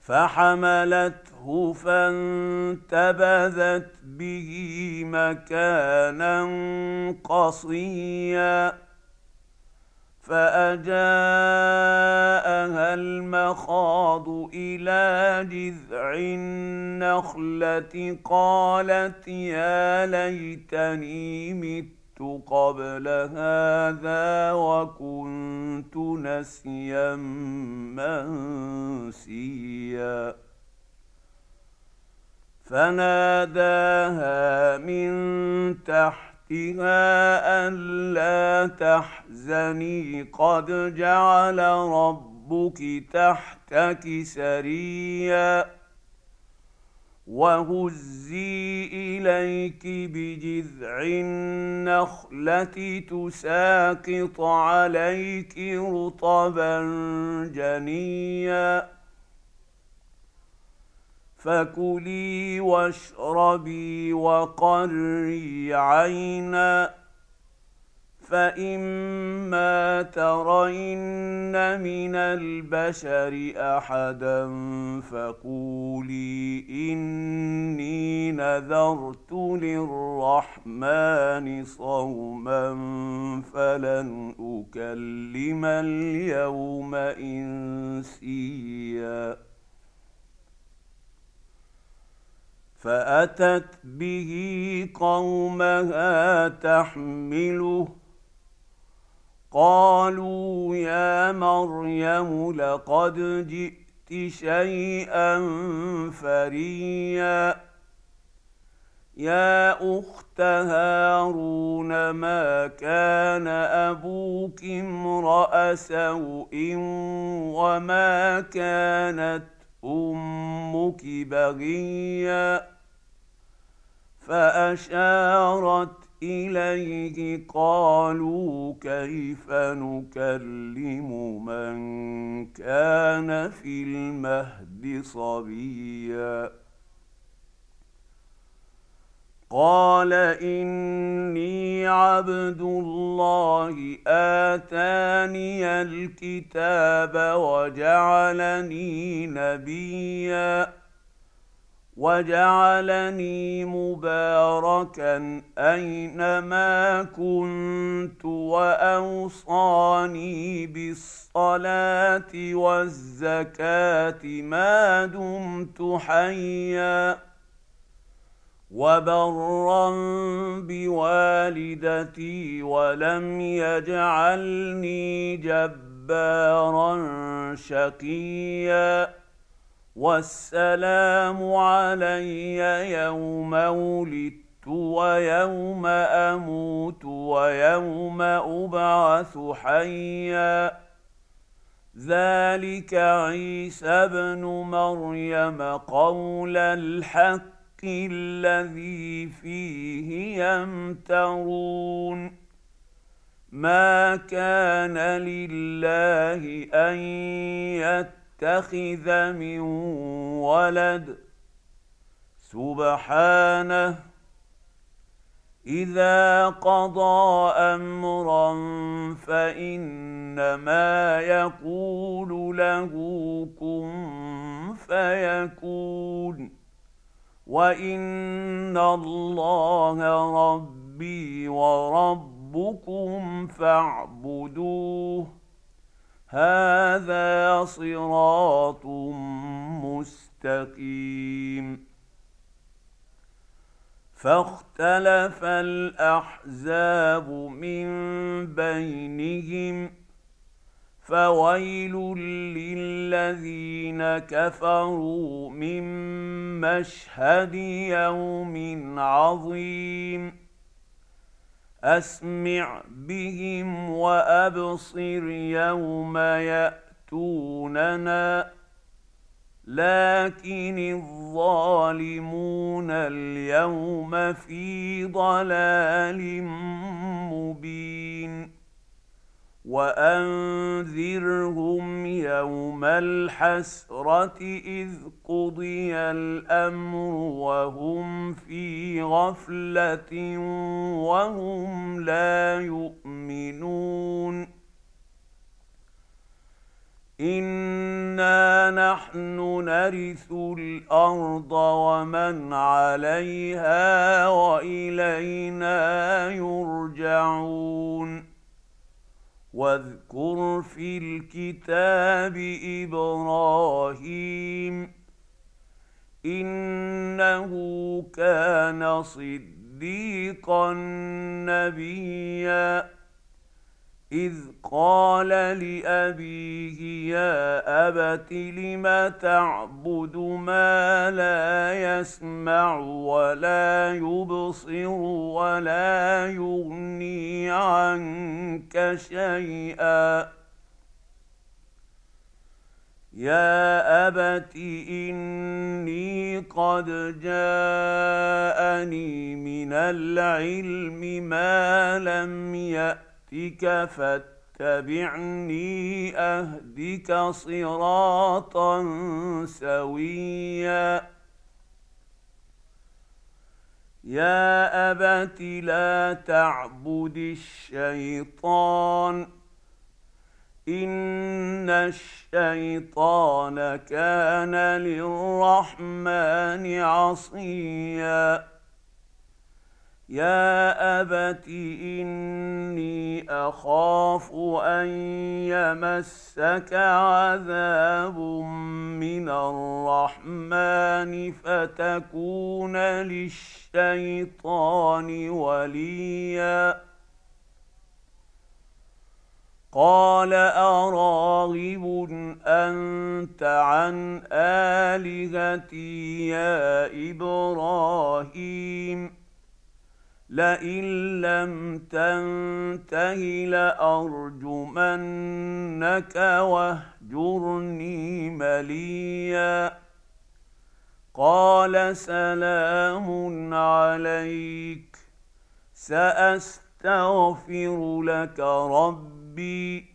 فحملته فانتبذت به مكانا قصيا فأجاءها المخاض إلى جذع النخلة قالت يا ليتني مت قبل هذا وكنت نسيا منسيا فناداها من تحتها ألا تحزني قد جعل ربك تحتك سريا وهزي إليك بجذع النخلة تساقط عليك رطبا جنيا فكلي واشربي وقري عينا فإما ترين من البشر أحدا فقولي إني نذرت للرحمن صوما فلن أكلم اليوم إنسيا فأتت به قومها تحمله قالوا يا مريم لقد جئت شيئا فريا يا أخت هارون ما كان أبوك امرأ سوء وما كانت أمك بغيا فأشارت إليه قالوا كيف نكلم من كان في المهد صبيا قال إني عبد الله آتاني الكتاب وجعلني نبيا وجعلني مباركا أينما كنت وأوصاني بالصلاة والزكاة ما دمت حيا وبرا بوالدتي ولم يجعلني جبارا شقيا والسلام علي يوم ولدت ويوم أموت ويوم أبعث حيا ذلك عيسى ابن مريم قول الحق الذي فيه يمترون ما كان لله أن يتخذ من ولد سبحانه إذا قضى أمرا فإنما يقول له كن فيكون وإن الله ربي وربكم فاعبدوه هذا صراط مستقيم فاختلف الأحزاب من بينهم فويل للذين كفروا من مشهد يوم عظيم أسمع بهم وأبصر يوم يأتوننا لكن الظالمون اليوم في ضلال مبين وأنذرهم يوم الحسرة إذ قضي الأمر وهم في غفلة وهم لا يؤمنون إنا نحن نرث الأرض ومن عليها وإلينا يرجعون واذكر في الكتاب إبراهيم إنه كان صديقا نبيا إذ قال لأبيه يا أبت لم تعبد ما لا يسمع ولا يبصر ولا يغني عنك شيئا يا أبت إني قد جاءني من العلم ما لم يأتك فاتبعني أهدك صراطا سويا يا أبت لا تعبد الشيطان إن الشيطان كان للرحمن عصيا يا أبت إني أخاف أن يمسك عذاب من الرحمن فتكون للشيطان وليا قال أراغب أنت عن آلهتي يا إبراهيم لئن لم تنته لأرجمنك واهجرني مليا قال سلام عليك سأستغفر لك ربي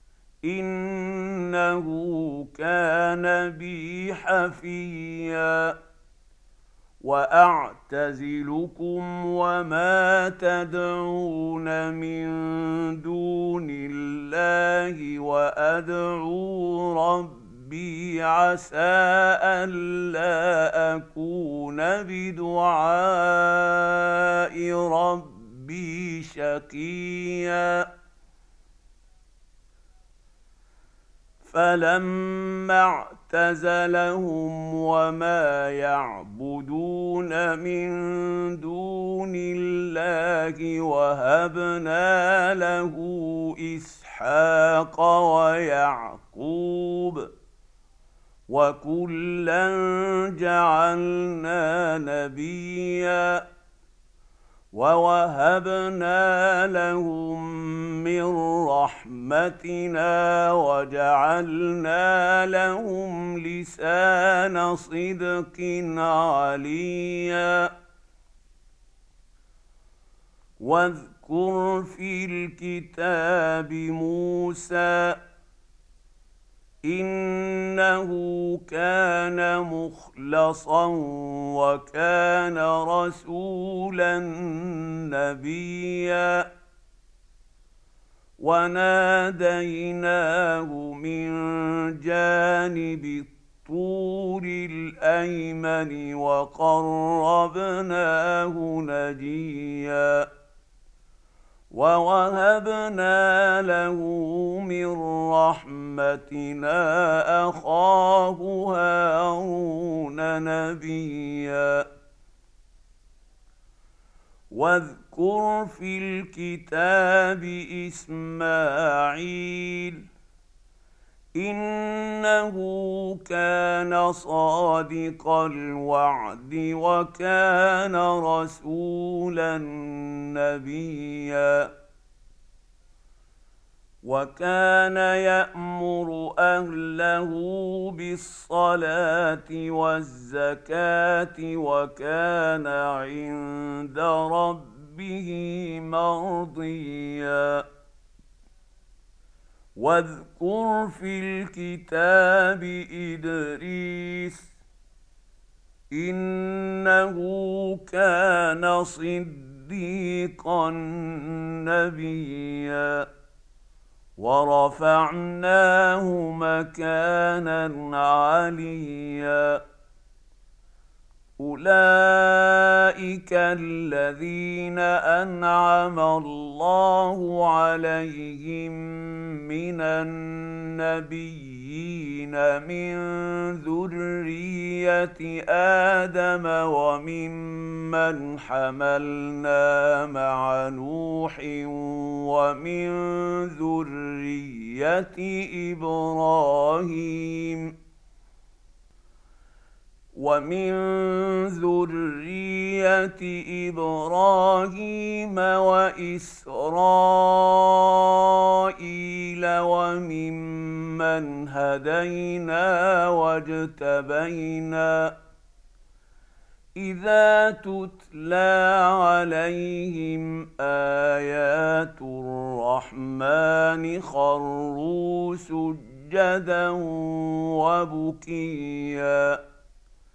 إنه كان بي حفيا وأعتزلكم وما تدعون من دون الله وأدعو ربي عسى ألا أكون بدعاء ربي شقيا فلما اعتزلهم وما يعبدون من دون الله وهبنا له إسحاق ويعقوب وكلا جعلنا نبيا ووهبنا لهم من رحمتنا وجعلنا لهم لسان صدق عليا واذكر في الكتاب موسى إنه كان مخلصا وكان رسولا نبيا وناديناه من جانب الطور الأيمن وقربناه نجيا ووهبنا له من رحمتنا أخاه هارون نبيا واذكر في الكتاب إسماعيل إنه كان صادق الوعد وكان رسولا نبيا وكان يأمر أهله بالصلاة والزكاة وكان عند ربه مرضيا واذكر في الكتاب إدريس إنه كان صديقا نبيا ورفعناه مكانا عليا. اولئك الذين انعم الله عليهم من النبيين من ذرية آدم وممن حملنا مع نوح ومن ذرية إبراهيم وإسرائيل وممن هدينا واجتبينا. إذا تتلى عليهم آيات الرحمن خروا سجدا وبكيا.